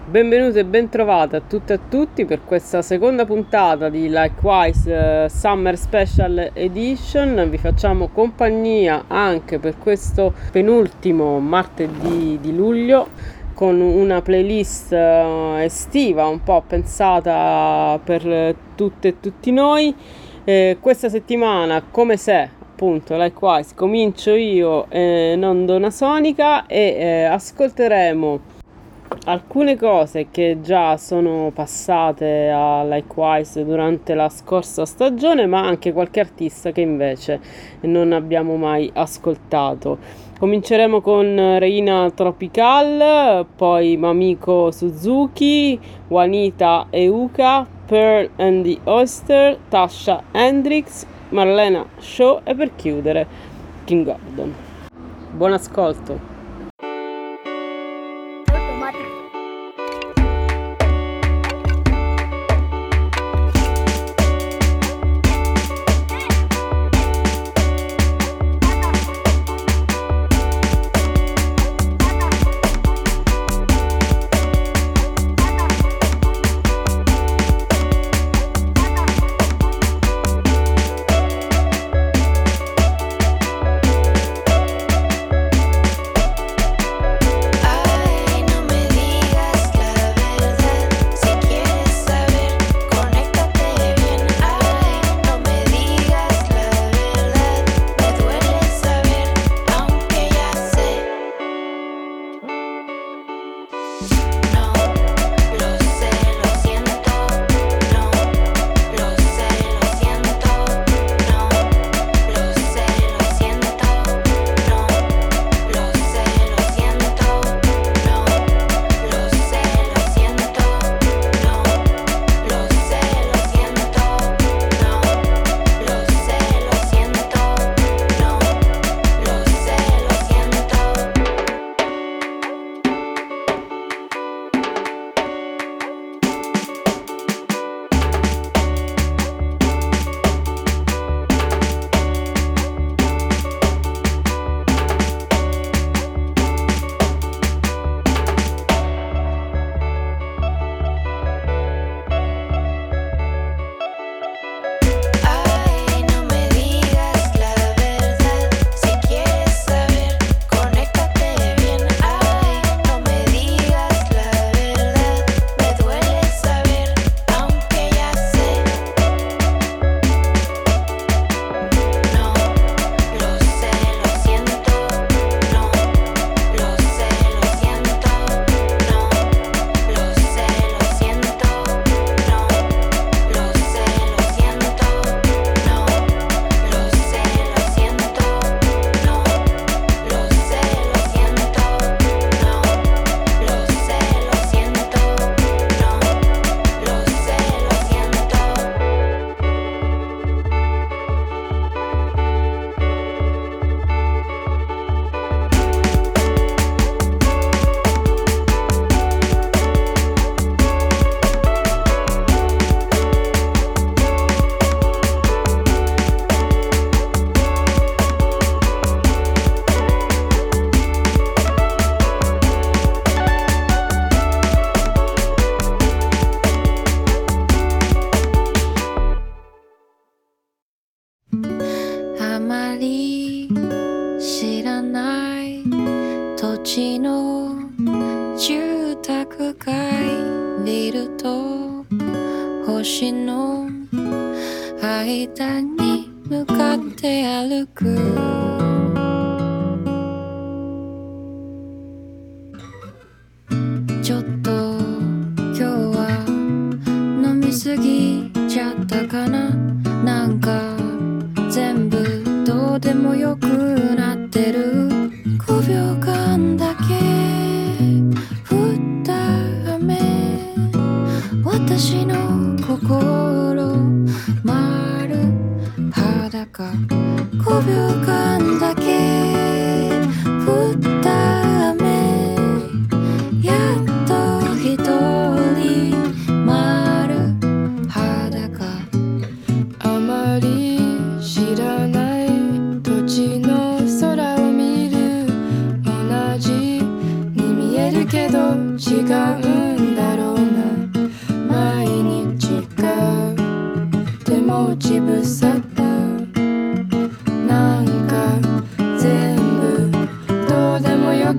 Benvenuti e bentrovati a tutte e a tutti per questa seconda puntata di Likewise Summer Special Edition. Vi facciamo compagnia anche per questo penultimo martedì di luglio con una playlist estiva un po' pensata per tutte e tutti noi. Questa settimana, come se appunto Likewise, comincio io, non Donna Sonica, e ascolteremo alcune cose che già sono passate a Likewise durante la scorsa stagione, ma anche qualche artista che invece non abbiamo mai ascoltato. Cominceremo con Reina Tropical, poi Mamiko Suzuki, Juanita Euka, Pearl and the Oyster, Tasha Hendrix, Marlena Shaw e per chiudere Kim Gordon. Buon ascolto.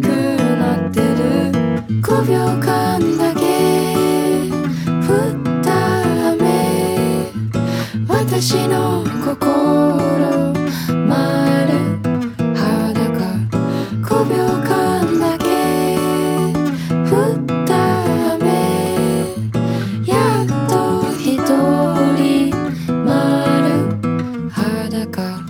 なってる5秒間だけ降った雨私の心丸裸5秒間だけ降った雨やっと一人丸裸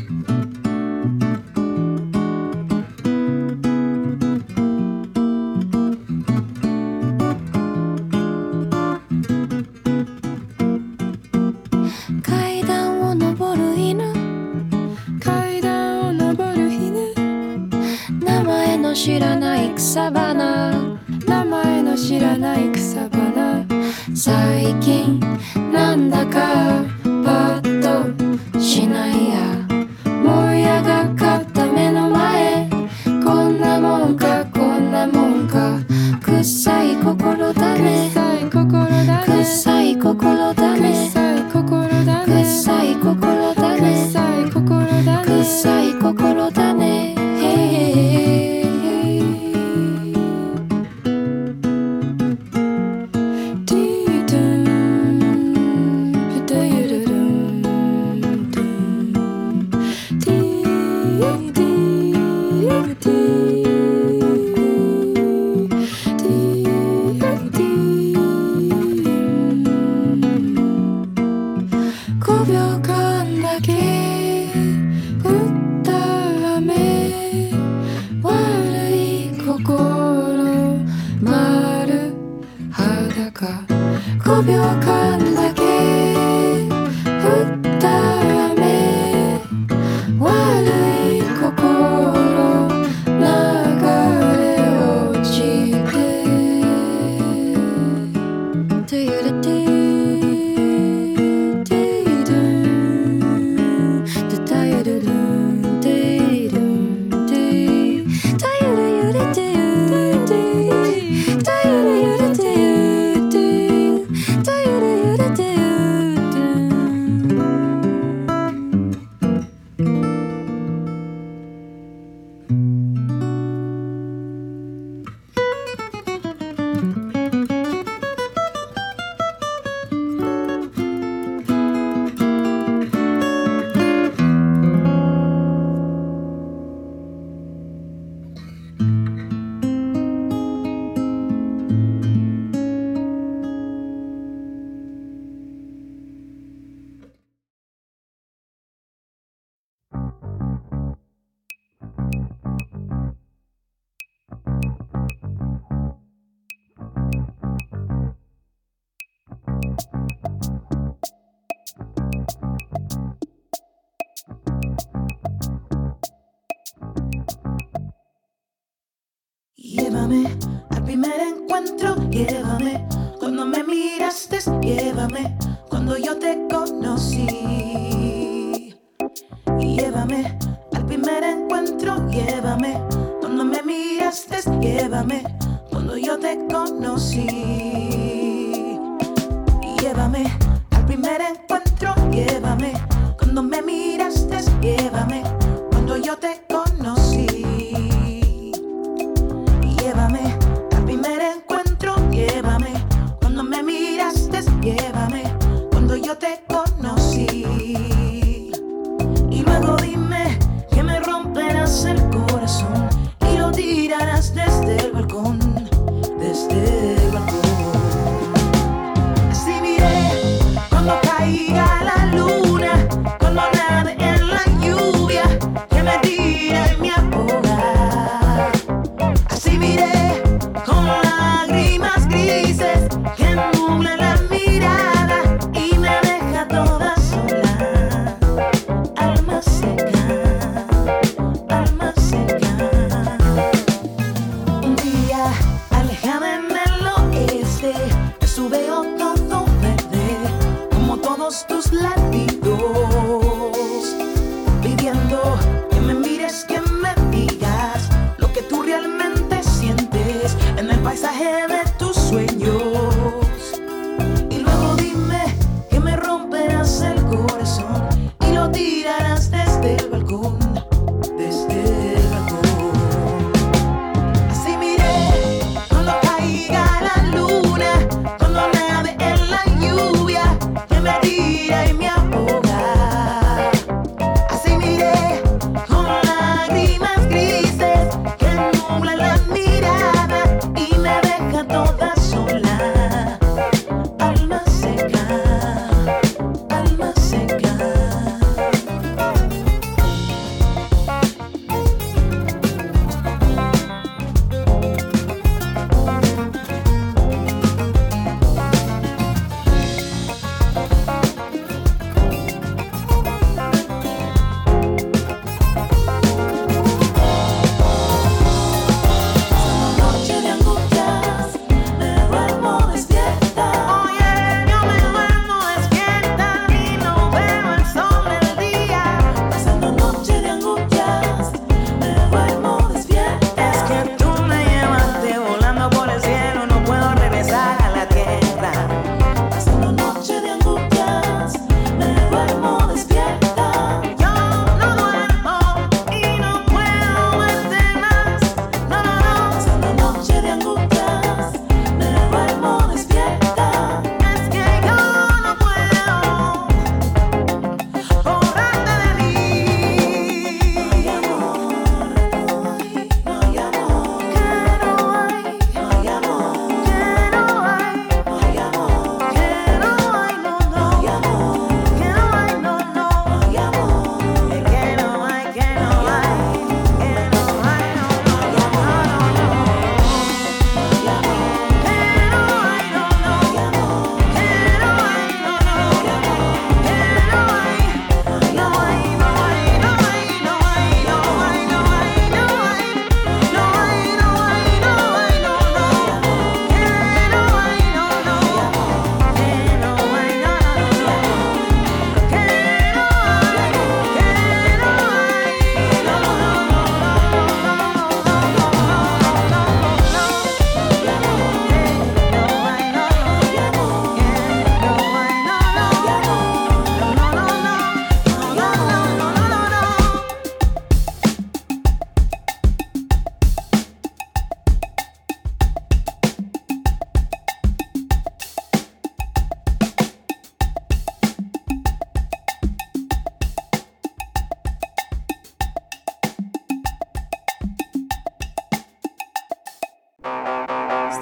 階段を登る犬階段を登る犬名前の知らない草花名前の知らない草花最近なんだかパッとしないやもやがかった目の前こんなもんかこんなもんか臭い心だね臭い心だね臭い心だね臭い心だね臭い心だね臭い心だね臭い心だね5秒間だけ降った雨悪い心丸裸5秒間だけ降った雨悪い心流れ落ちてトゥルティ Llévame al primer encuentro, llévame cuando me miraste, llévame cuando yo te conocí. Llévame al primer encuentro, llévame cuando me miraste, llévame cuando yo te conocí. Llévame al primer encuentro, llévame cuando me miraste, llévame cuando yo te conocí. Llévame al primer encuentro, llévame cuando me miraste, llévame cuando yo te conocí. Y luego dime que me romperás el corazón y lo tirarás desde el balcón, desde el balcón. Así miré cuando caiga la luna, cuando nade en la lluvia, que me dirás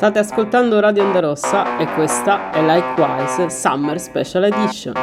State ascoltando Radio Onda Rossa e questa è Likewise Summer Special Edition.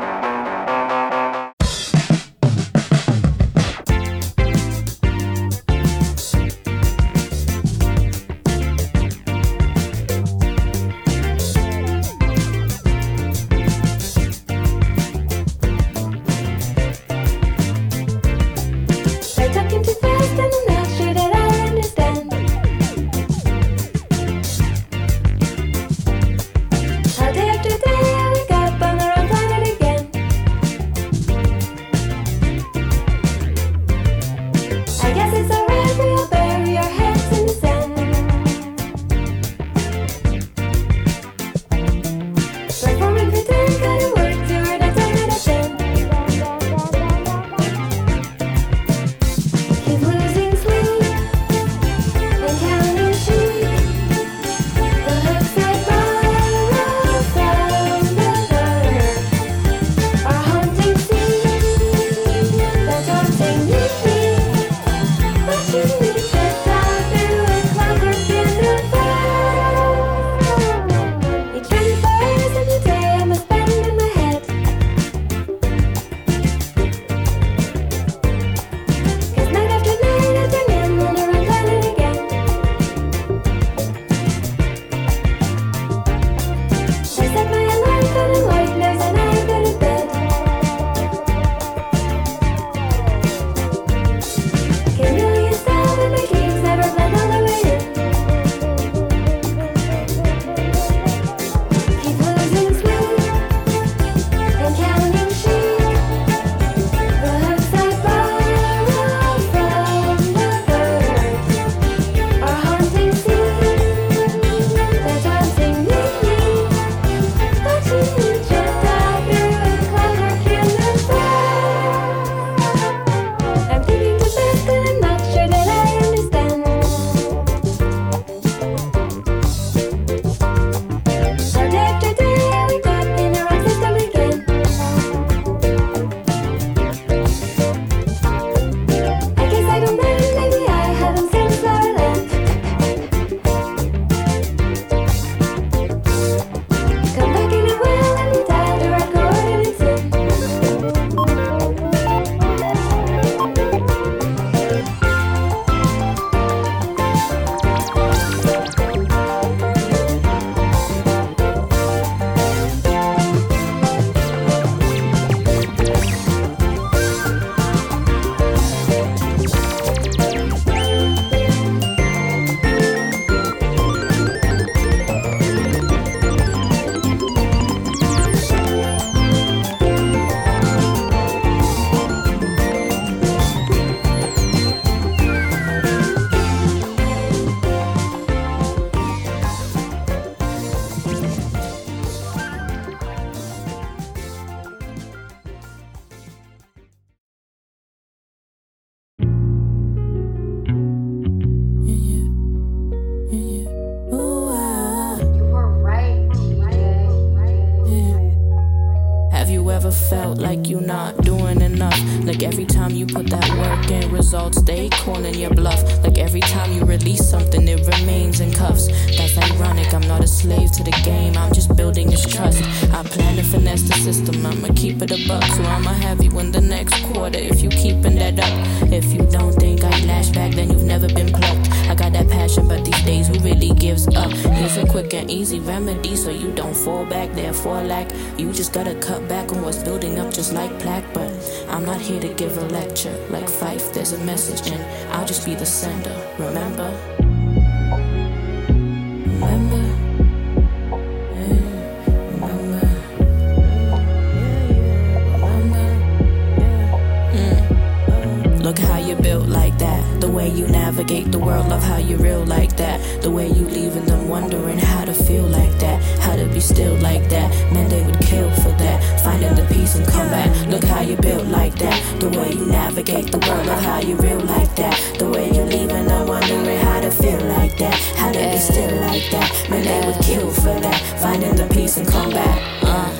felt like you're not doing enough. Like every time you put that work in, results they calling your bluff. Like every time you release something, it remains in cuffs. That's ironic, I'm not a slave to the game, I'm just building this trust. I plan to finesse the system, I'ma keep it a buck. So I'ma have you in the next quarter if you keeping that up. If you don't think I lash back, then you've never been plucked. I got that passion, but these days who really gives up? Here's a quick and easy remedy so you don't fall back, therefore lack. You just gotta cut back on what's building up just like plaque. But I'm not here to give a lecture. Like Fife, there's a message and I'll just be the sender. Remember? Remember? Look how you're built like that. The way you navigate the world, love how you're real like that. The way you leaving them wondering how to feel like that, how to be still like that. Man, they would kill for that, finding the peace and come back. Look how you're built like that. The way you navigate the world, love how you're real like that. The way you leaving them wondering how to feel like that, how to be still like that. Man, they would kill for that, finding the peace and come back. I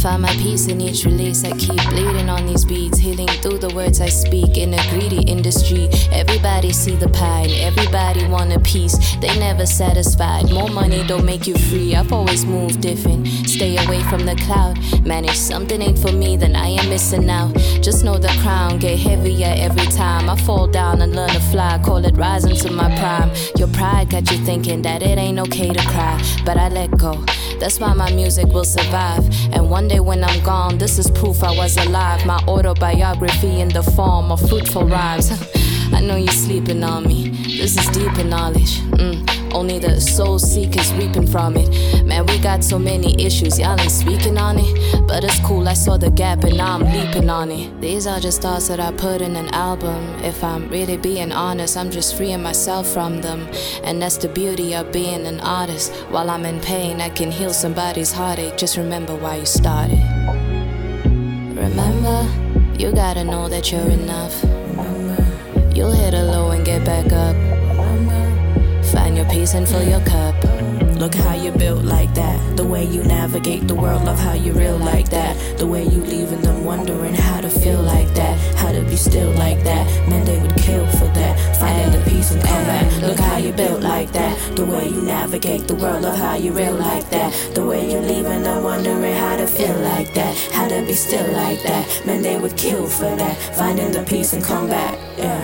Find my peace in each release. I keep bleeding on these beats, healing through the words I speak. In a greedy industry, everybody see the pie and everybody want a piece. They never satisfied. More money don't make you free. I've always moved different. Stay away from the cloud. Man, if something ain't for me, then I am missing out. Just know the crown get heavier every time I fall down and learn to fly. Call it rising to my prime. Your pride got you thinking that it ain't okay to cry, but I let go. That's why my music will survive. And one day when I'm gone, this is proof I was alive. My autobiography in the form of fruitful rhymes. I know you're sleeping on me. This is deeper knowledge. Only the soul seekers reaping from it. Man, we got so many issues, y'all ain't speaking on it. But it's cool, I saw the gap and now I'm leaping on it. These are just thoughts that I put in an album. If I'm really being honest, I'm just freeing myself from them. And that's the beauty of being an artist. While I'm in pain, I can heal somebody's heartache. Just remember why you started. Remember, you gotta know that you're enough. You'll hit a low and get back up. Find your peace and fill your cup. Look how you're built like that. The way you navigate the world, love how you real like that. The way you leaving them wondering how to feel like that. How to be still like that. Man, they would kill for that. Finding the peace and come back. Look how you built like that. The way you navigate the world, love how you real like that. The way you leaving them wondering how to feel like that. How to be still like that. Man, they would kill for that. Finding the peace and come back. Yeah.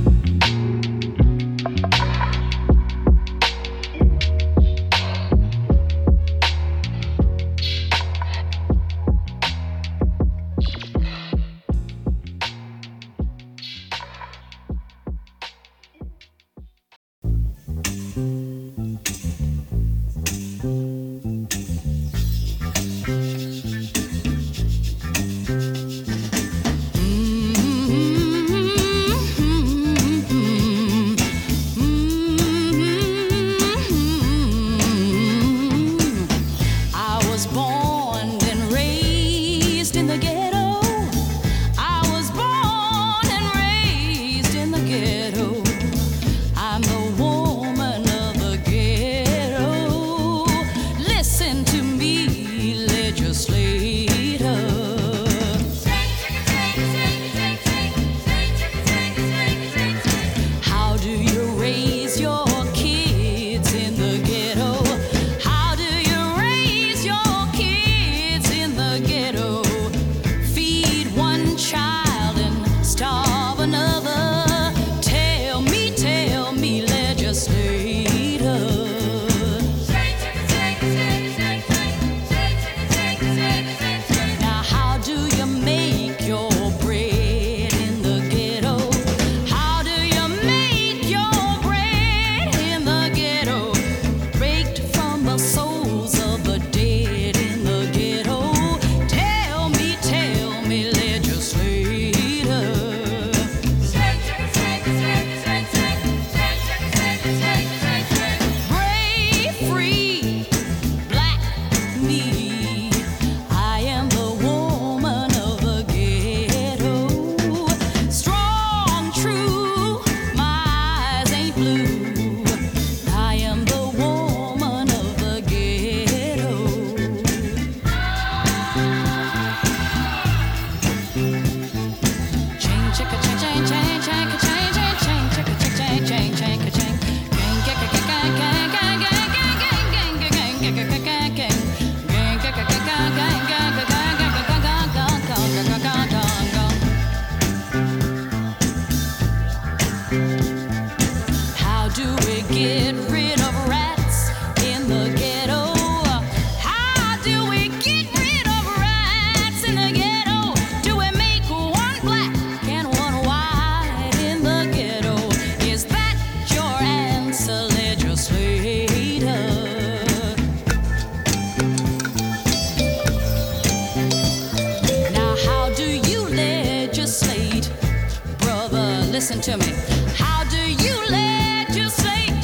Listen to me. How do you legislate,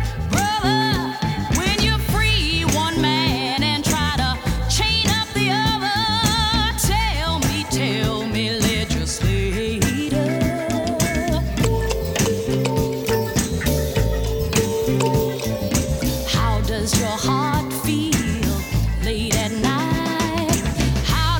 brother, when you free one man and try to chain up the other? Tell me, legislator. How does your heart feel late at night? How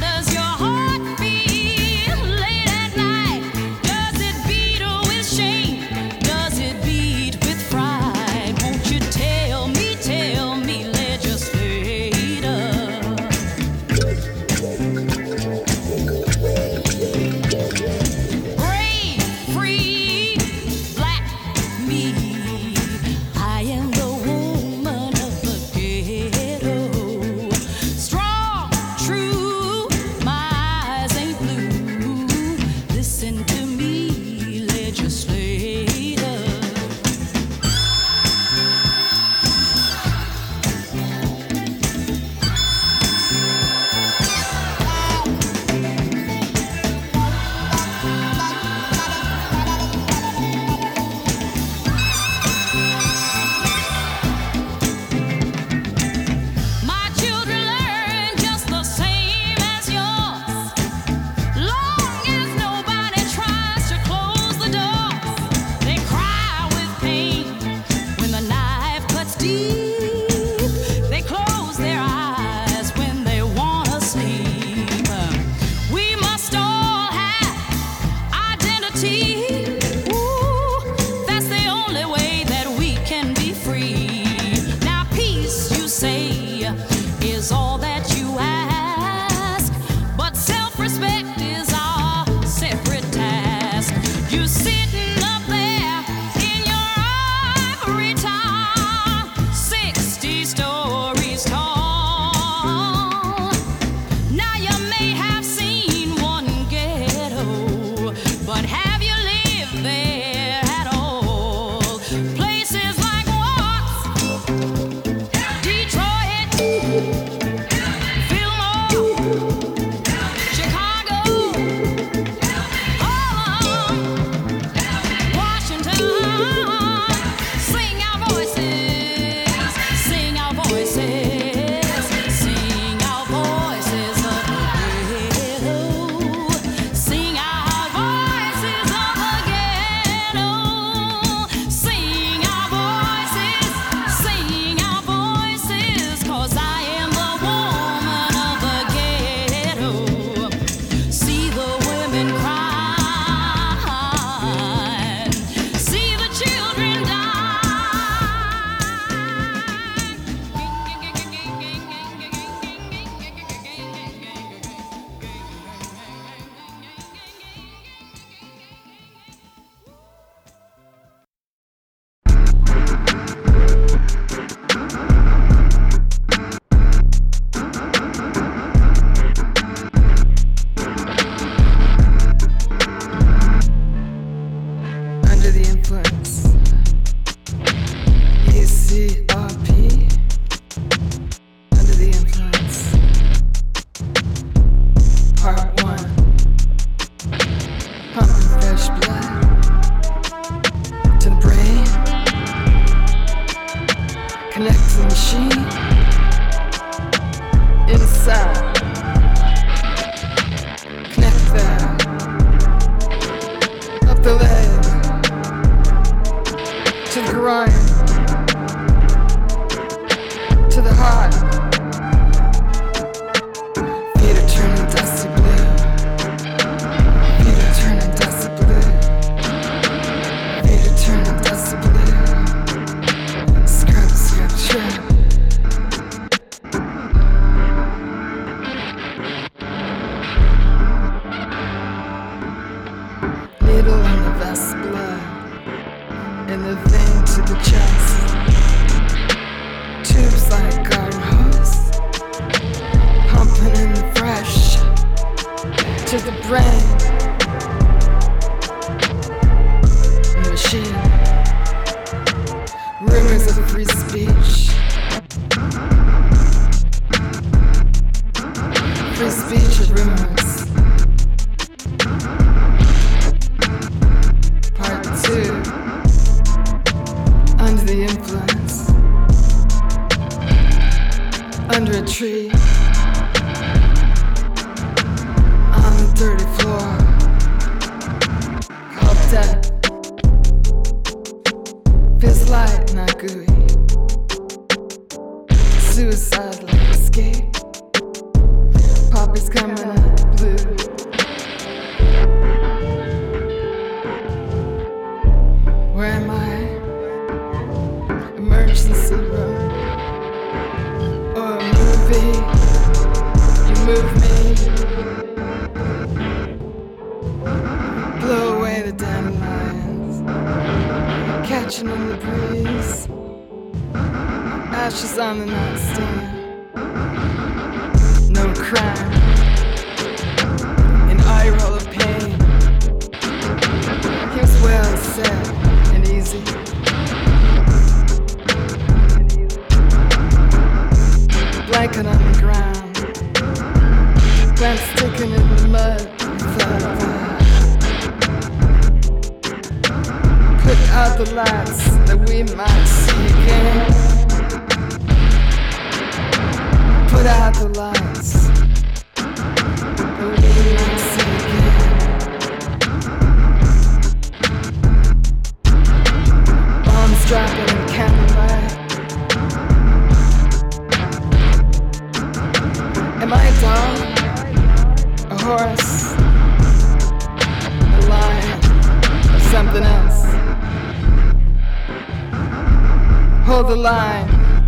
line.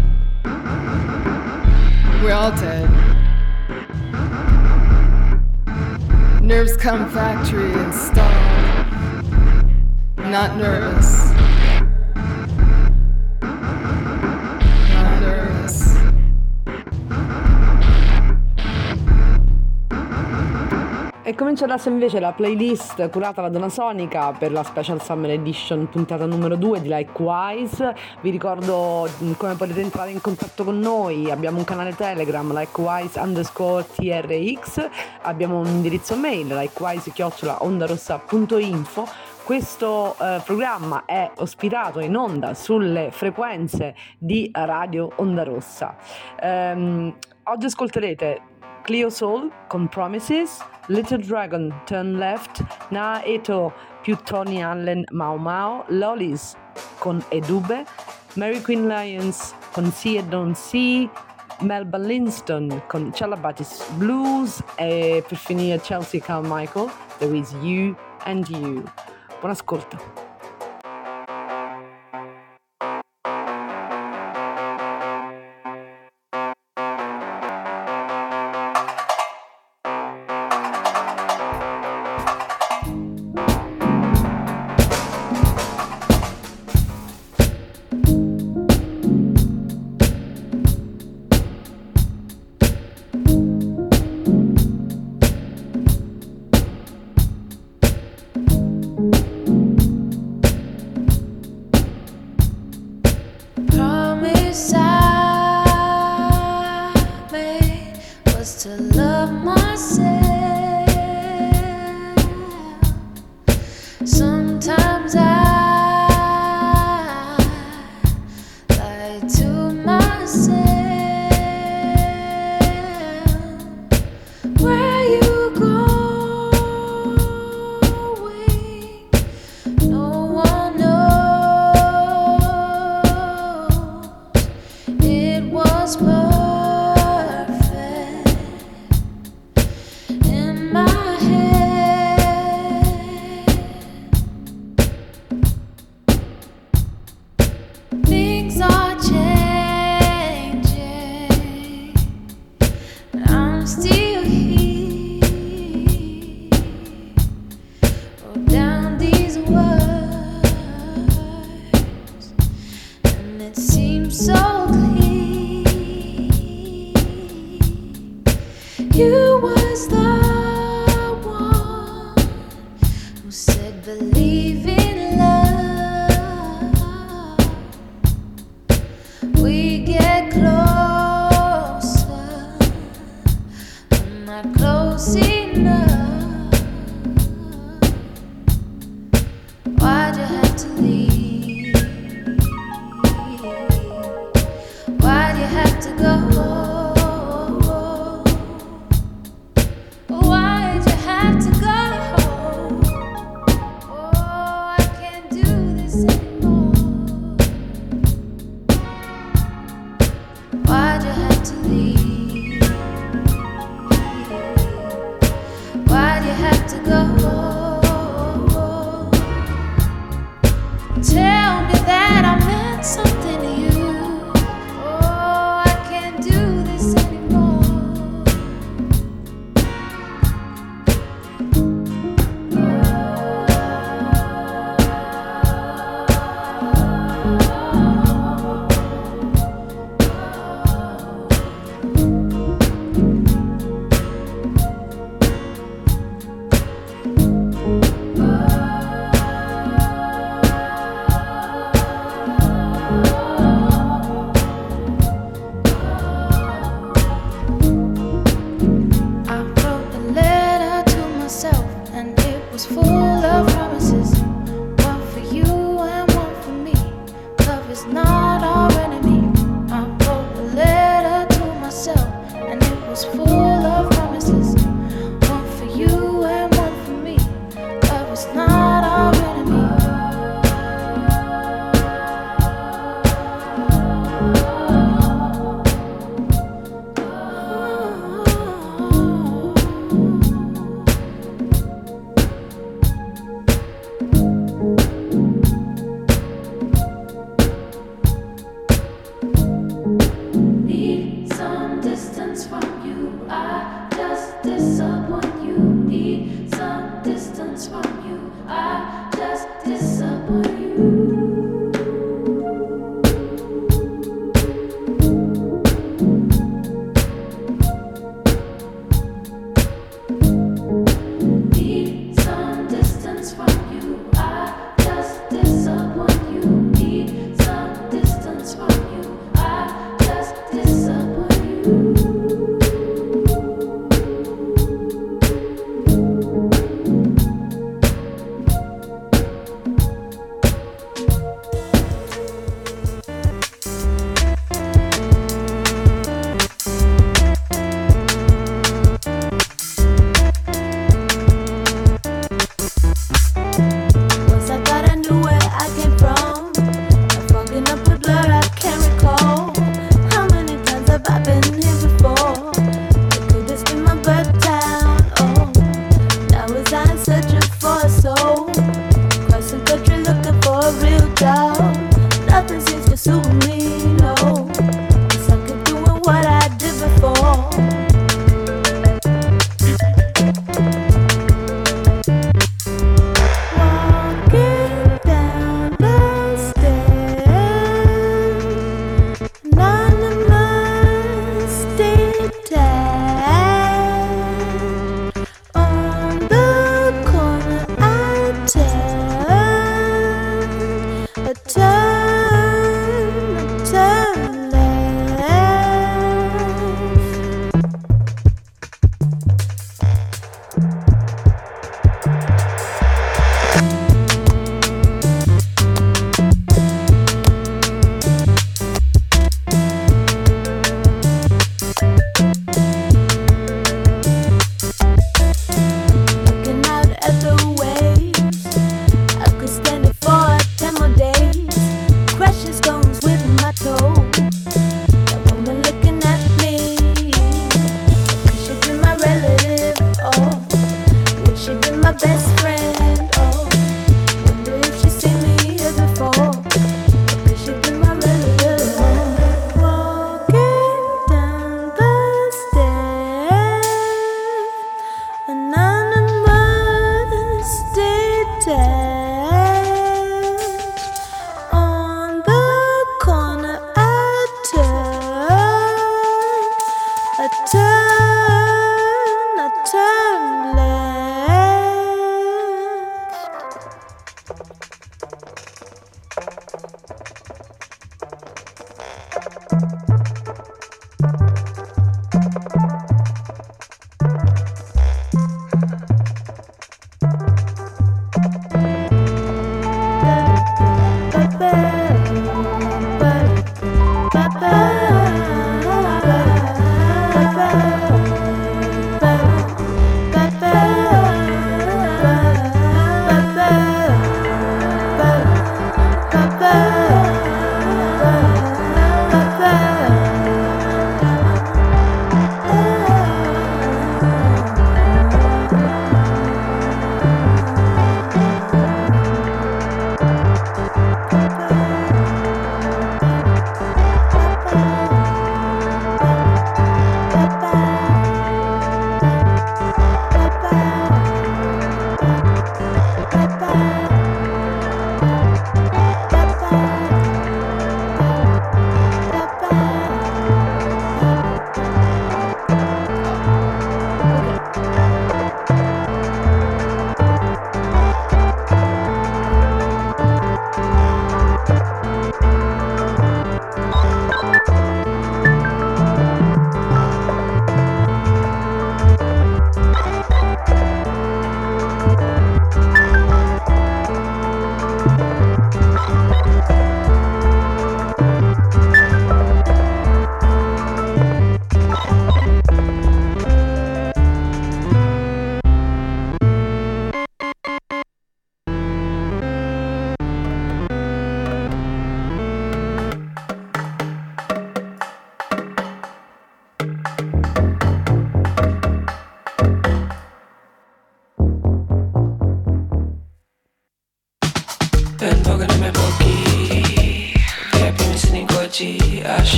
We're all dead. Nerves come factory installed. Not nervous. Not nervous. E comincia adesso invece la playlist curata da Donna Sonica per la Special Summer Edition puntata numero 2 di Likewise. Vi ricordo come potete entrare in contatto con noi. Abbiamo un canale Telegram, likewise_trx, abbiamo un indirizzo mail, likewise@ondarossa.info. Questo programma è ospitato in onda sulle frequenze di Radio Onda Rossa. Oggi ascolterete Cleo Soul con Promises, Little Dragon Turn Left, Na Eto più Tony Allen Mau Mau, Lollies con Edube, Mary Queen Lyons con See and Don't See, Melba Linston con Chalabatis Blues e per finire Chelsea Carmichael, There Is You and You. Buon ascolto.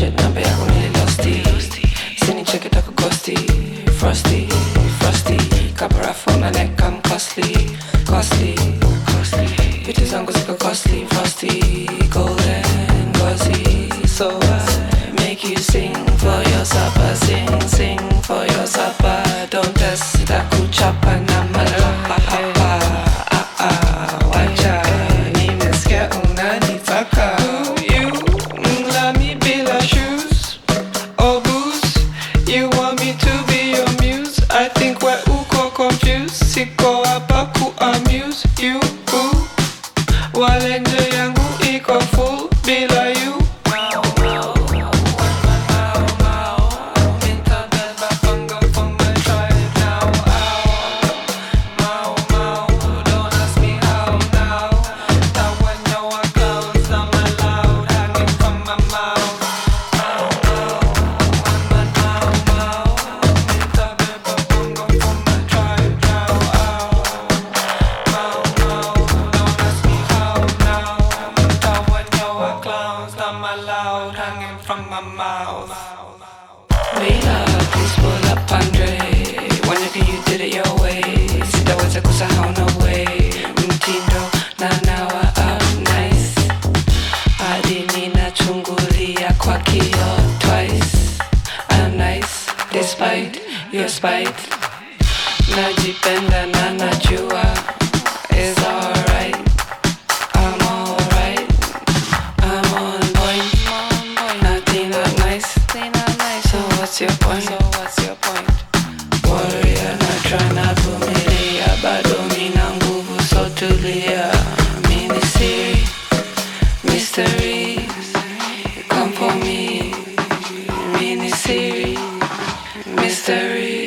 budget, number yako nililosti. Sinicheke takukosti. Frosty, frosty. Kaparafu on my neck, I'm costly, costly, costly. Vitu zangu ziko costly, frosty, golden, glossy. So I make you sing for your supper, sing, sing for your supper. Don't test that kuchapa na malapa hapa. Wacha nimesikia unanitaka. You let me be like shoes or booze. You want me to be your muse. I think we're uko confused. Siko hapa ku amuse you. Walenje yangu iko full bila you. Your spite, najipenda na najua is alright. I'm alright. I'm on point. Nothing not nice. So what's your point? Warrior na tryna vumilia, bado mina nguvu, so tulia. Mini series, mystery, come for me. Mini series, mystery.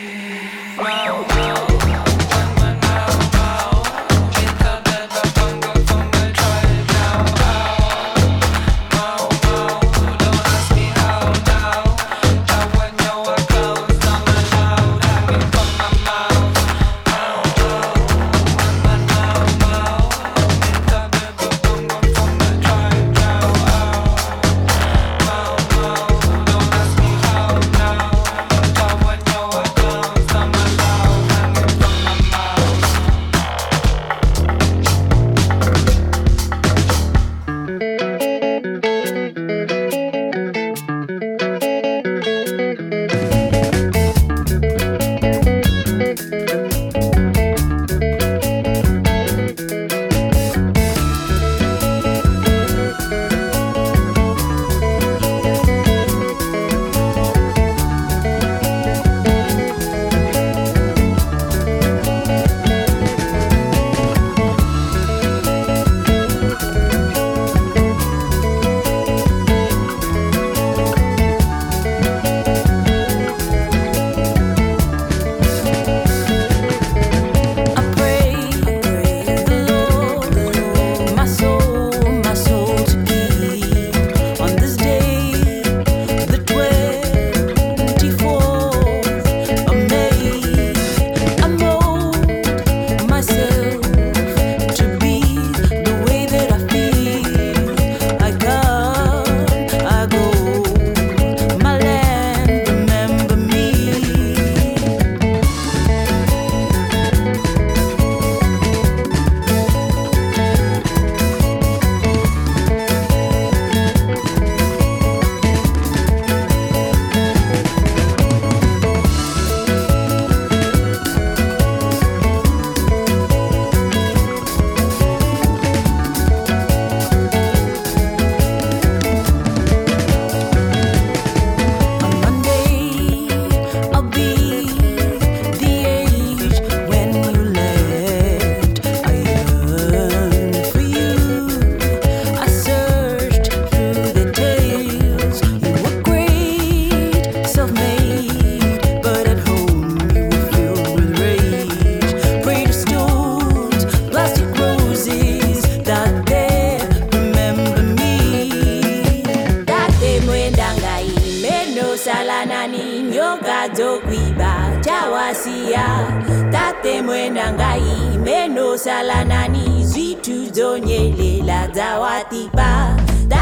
Kwiba chawasia tate mwenda ngai meno salanani zitu zonyelela zawatipa tate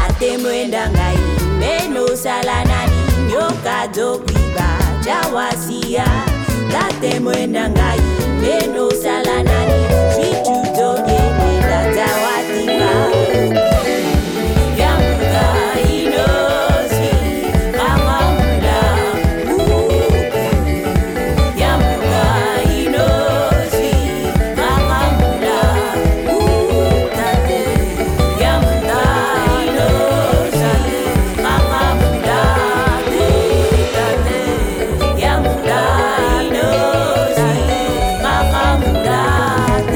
mwenda ngai meno salanani nyoka dokwiba jawasia tate mwenda ngai meno salanani vitu dogene datawatiba yamuga inozi kamamula yamuga inozi kamamula tate yamuga inozi kamamula tate yamuga inozi kamamula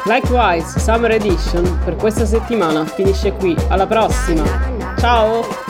Likewise Summer Edition per questa settimana finisce qui, alla prossima, ciao!